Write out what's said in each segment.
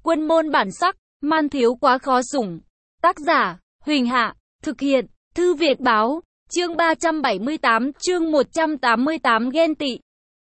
Quân môn bản sắc, man thiếu quá khó sủng. Tác giả, Huỳnh Hạ, thực hiện, Thư Việt Báo, chương 378, chương 188 ghen tị.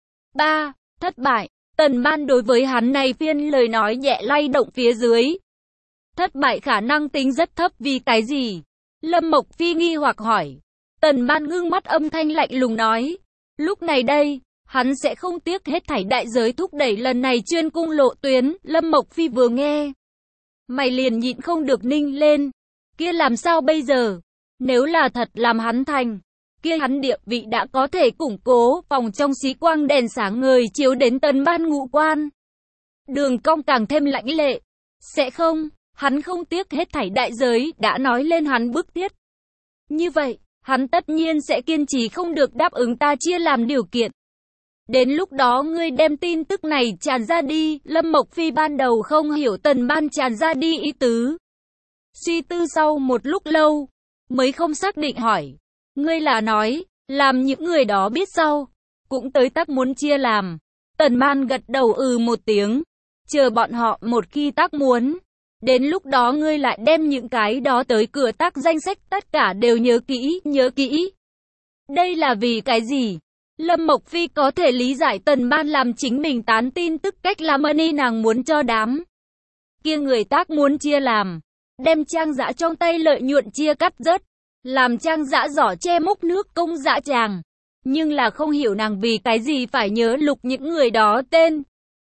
3. Thất bại. Tần Ban đối với hắn này phiên lời nói nhẹ lay động phía dưới. Thất bại khả năng tính rất thấp vì cái gì? Lâm Mộc Phi nghi hoặc hỏi. Tần Ban ngưng mắt âm thanh lạnh lùng nói. Lúc này đây, hắn sẽ không tiếc hết thảy đại giới thúc đẩy lần này chuyên cung lộ tuyến. Lâm Mộc Phi vừa nghe, mày liền nhịn không được ninh lên. Kia làm sao bây giờ? Nếu là thật làm hắn thành, kia hắn địa vị đã có thể củng cố, phòng trong xí quang đèn sáng ngời chiếu đến Tần Ban ngũ quan. Đường cong càng thêm lãnh lệ. Sẽ không, hắn không tiếc hết thảy đại giới, đã nói lên hắn bức thiết. Như vậy, hắn tất nhiên sẽ kiên trì không được đáp ứng ta chia làm điều kiện. Đến lúc đó ngươi đem tin tức này tràn ra đi. Lâm Mộc Phi ban đầu không hiểu Tần Ban tràn ra đi ý tứ. Suy tư sau một lúc lâu, mới không xác định hỏi. Ngươi là nói, làm những người đó biết sau, cũng tới tác muốn chia làm. Tần Ban gật đầu một tiếng. Chờ bọn họ một khi tác muốn, đến lúc đó ngươi lại đem những cái đó tới cửa tác danh sách tất cả đều nhớ kỹ. Đây là vì cái gì? Lâm Mộc Phi có thể lý giải Tần Ban làm chính mình tán tin tức cách làm ơn nàng muốn cho đám kia người tác muốn chia làm, đem Trang Dã trong tay lợi nhuận chia cắt rớt, làm Trang Dã giỏ che múc nước công dã tràng. Nhưng là không hiểu nàng vì cái gì phải nhớ lục những người đó tên.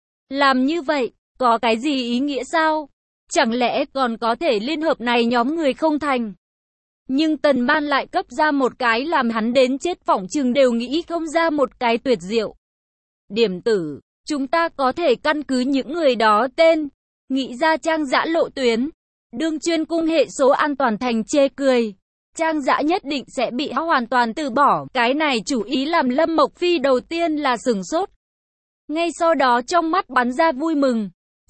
Làm như vậy, có cái gì ý nghĩa sao? Chẳng lẽ còn có thể liên hợp này nhóm người không thành? Nhưng Tần Ban lại cấp ra một cái làm hắn đến chết phỏng chừng đều nghĩ không ra một cái tuyệt diệu. Điểm tử, chúng ta có thể căn cứ những người đó tên, nghĩ ra Trang Dã lộ tuyến. Đương chuyên cung hệ số an toàn thành chê cười. Trang Dã nhất định sẽ bị hoàn toàn từ bỏ. Cái này chủ ý làm Lâm Mộc Phi đầu tiên là sửng sốt. Ngay sau đó trong mắt bắn ra vui mừng.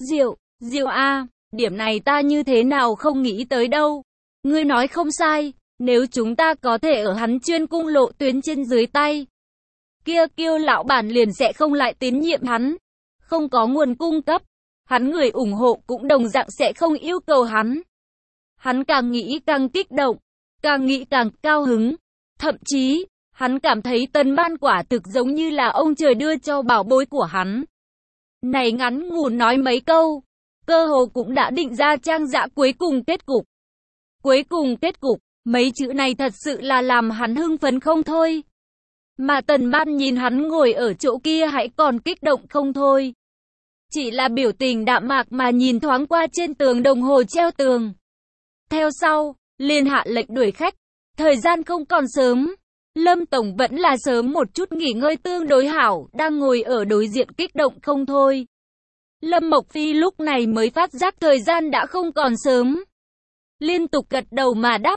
Diệu a, điểm này ta như thế nào không nghĩ tới đâu. Ngươi nói không sai, nếu chúng ta có thể ở hắn chuyên cung lộ tuyến trên dưới tay, kia Kiêu lão bản liền sẽ không lại tín nhiệm hắn. Không có nguồn cung cấp, hắn người ủng hộ cũng đồng dạng sẽ không yêu cầu hắn. Hắn càng nghĩ càng kích động, càng nghĩ càng cao hứng. Thậm chí, hắn cảm thấy Tần Ban quả thực giống như là ông trời đưa cho bảo bối của hắn. Này ngắn ngủn nói mấy câu, cơ hồ cũng đã định ra Trang Dã cuối cùng kết cục. Cuối cùng kết cục, mấy chữ này thật sự là làm hắn hưng phấn không thôi. Mà Tần Ban nhìn hắn ngồi ở chỗ kia hãy còn kích động không thôi. Chỉ là biểu tình đạm mạc mà nhìn thoáng qua trên tường đồng hồ treo tường. Theo sau, liền hạ lệnh đuổi khách. Thời gian không còn sớm. Lâm Tổng vẫn là sớm một chút nghỉ ngơi tương đối hảo, đang ngồi ở đối diện kích động không thôi. Lâm Mộc Phi lúc này mới phát giác thời gian đã không còn sớm. Liên tục gật đầu mà đáp.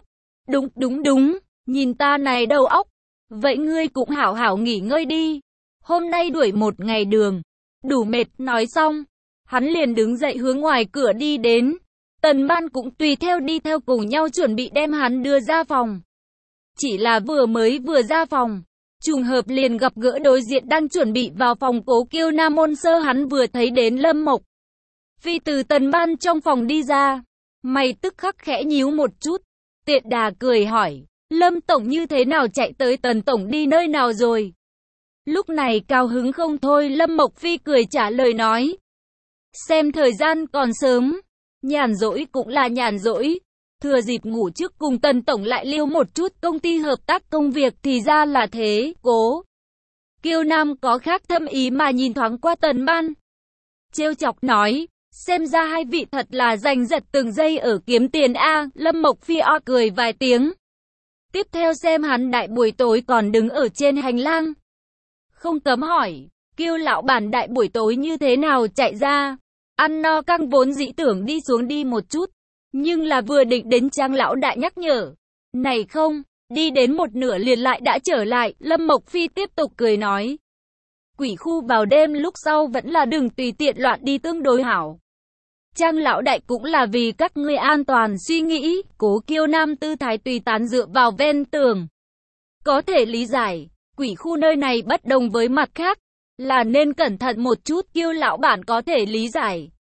Đúng, nhìn ta này đầu óc. Vậy ngươi cũng hảo hảo nghỉ ngơi đi. Hôm nay đuổi một ngày đường. Đủ mệt, nói xong. Hắn liền đứng dậy hướng ngoài cửa đi đến. Tần Ban cũng tùy theo đi theo cùng nhau chuẩn bị đem hắn đưa ra phòng. Chỉ là vừa ra phòng, trùng hợp liền gặp gỡ đối diện đang chuẩn bị vào phòng Cố Kiêu Nam Môn Sơ. Hắn vừa thấy đến Lâm Mộc Phi từ Tần Ban trong phòng đi ra, mày tức khắc khẽ nhíu một chút, tiện đà cười hỏi, Lâm Tổng như thế nào chạy tới Tần Tổng đi nơi nào rồi? Lúc này cao hứng không thôi. Lâm Mộc Phi cười trả lời nói, xem thời gian còn sớm, nhàn rỗi cũng là nhàn rỗi, thừa dịp ngủ trước cùng Tần Tổng lại liêu một chút công ty hợp tác công việc. Thì ra là thế. Cố Kiêu Nam có khác thâm ý mà nhìn thoáng qua Tần Ban, trêu chọc nói, xem ra hai vị thật là giành giật từng giây ở kiếm tiền a. Lâm Mộc Phi cười vài tiếng, tiếp theo xem hắn đại buổi tối còn đứng ở trên hành lang, không cấm hỏi, Kiêu lão bản đại buổi tối như thế nào chạy ra? Ăn no căng vốn dĩ tưởng đi xuống đi một chút, nhưng là vừa định đến Trang lão đại nhắc nhở, này không, đi đến một nửa liền lại đã trở lại. Lâm Mộc Phi tiếp tục cười nói, quỷ khu vào đêm lúc sau vẫn là đừng tùy tiện loạn đi tương đối hảo. Trang lão đại cũng là vì các ngươi an toàn suy nghĩ. Cố Kiêu Nam tư thái tùy tán dựa vào ven tường, có thể lý giải, quỷ khu nơi này bất đồng với mặt khác, là nên cẩn thận một chút. Kiêu lão bản có thể lý giải.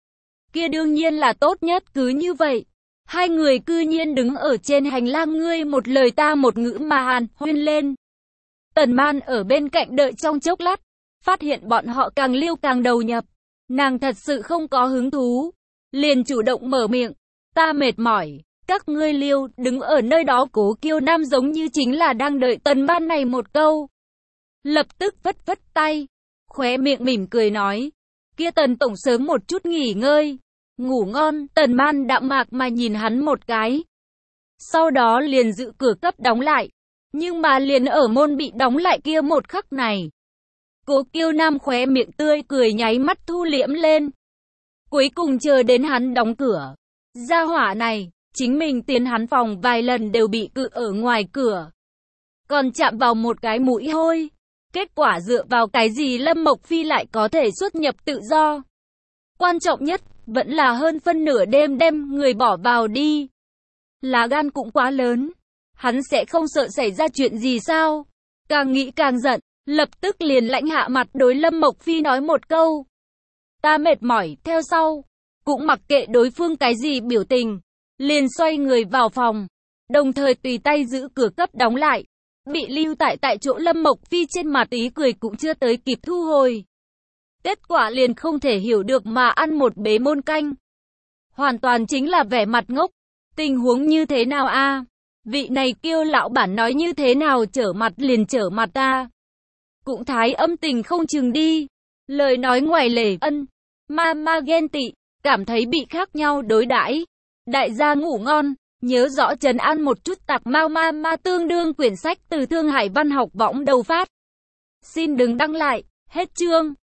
Kia đương nhiên là tốt nhất, cứ như vậy. Hai người cư nhiên đứng ở trên hành lang, ngươi một lời ta một ngữ mà hàn huyên lên. Tần Man ở bên cạnh đợi trong chốc lát, phát hiện bọn họ càng liêu càng đầu nhập. Nàng thật sự không có hứng thú, liền chủ động mở miệng. Ta mệt mỏi, các ngươi liêu, đứng ở nơi đó. Cố Kiêu Nam giống như chính là đang đợi Tần Man này một câu. Lập tức vất vất tay, khóe miệng mỉm cười nói. Kia Tần tổng sớm một chút nghỉ ngơi. Ngủ ngon. Tần Man đạm mạc mà nhìn hắn một cái. Sau đó liền giữ cửa cấp đóng lại. Nhưng mà liền ở môn bị đóng lại kia một khắc này, Cố Kiêu Nam khóe miệng tươi cười nháy mắt thu liễm lên. Cuối cùng chờ đến hắn đóng cửa. Gia hỏa này, chính mình tiến hắn phòng vài lần đều bị cự ở ngoài cửa. Còn chạm vào một cái mũi hôi. Kết quả dựa vào cái gì Lâm Mộc Phi lại có thể xuất nhập tự do? Quan trọng nhất, vẫn là hơn phân nửa đêm đem người bỏ vào đi. Lá gan cũng quá lớn. Hắn sẽ không sợ xảy ra chuyện gì sao? Càng nghĩ càng giận, lập tức liền lãnh hạ mặt đối Lâm Mộc Phi nói một câu. Ta mệt mỏi, theo sau. Cũng mặc kệ đối phương cái gì biểu tình. Liền xoay người vào phòng. Đồng thời tùy tay giữ cửa cấp đóng lại. Bị lưu tại chỗ Lâm Mộc Phi trên mặt ý cười cũng chưa tới kịp thu hồi. Kết quả liền không thể hiểu được mà ăn một bế môn canh. Hoàn toàn chính là vẻ mặt ngốc. Tình huống như thế nào a? Vị này Kiêu lão bản nói như thế nào trở mặt liền trở mặt ta. Cũng thái âm tình không chừng đi. Lời nói ngoài lề ân. Ma ghen tị. Cảm thấy bị khác nhau đối đãi. Đại gia ngủ ngon. Nhớ rõ trấn an một chút tạp mau ma tương đương quyển sách từ Thương Hải Văn học võng đầu phát. Xin đừng đăng lại. Hết chương.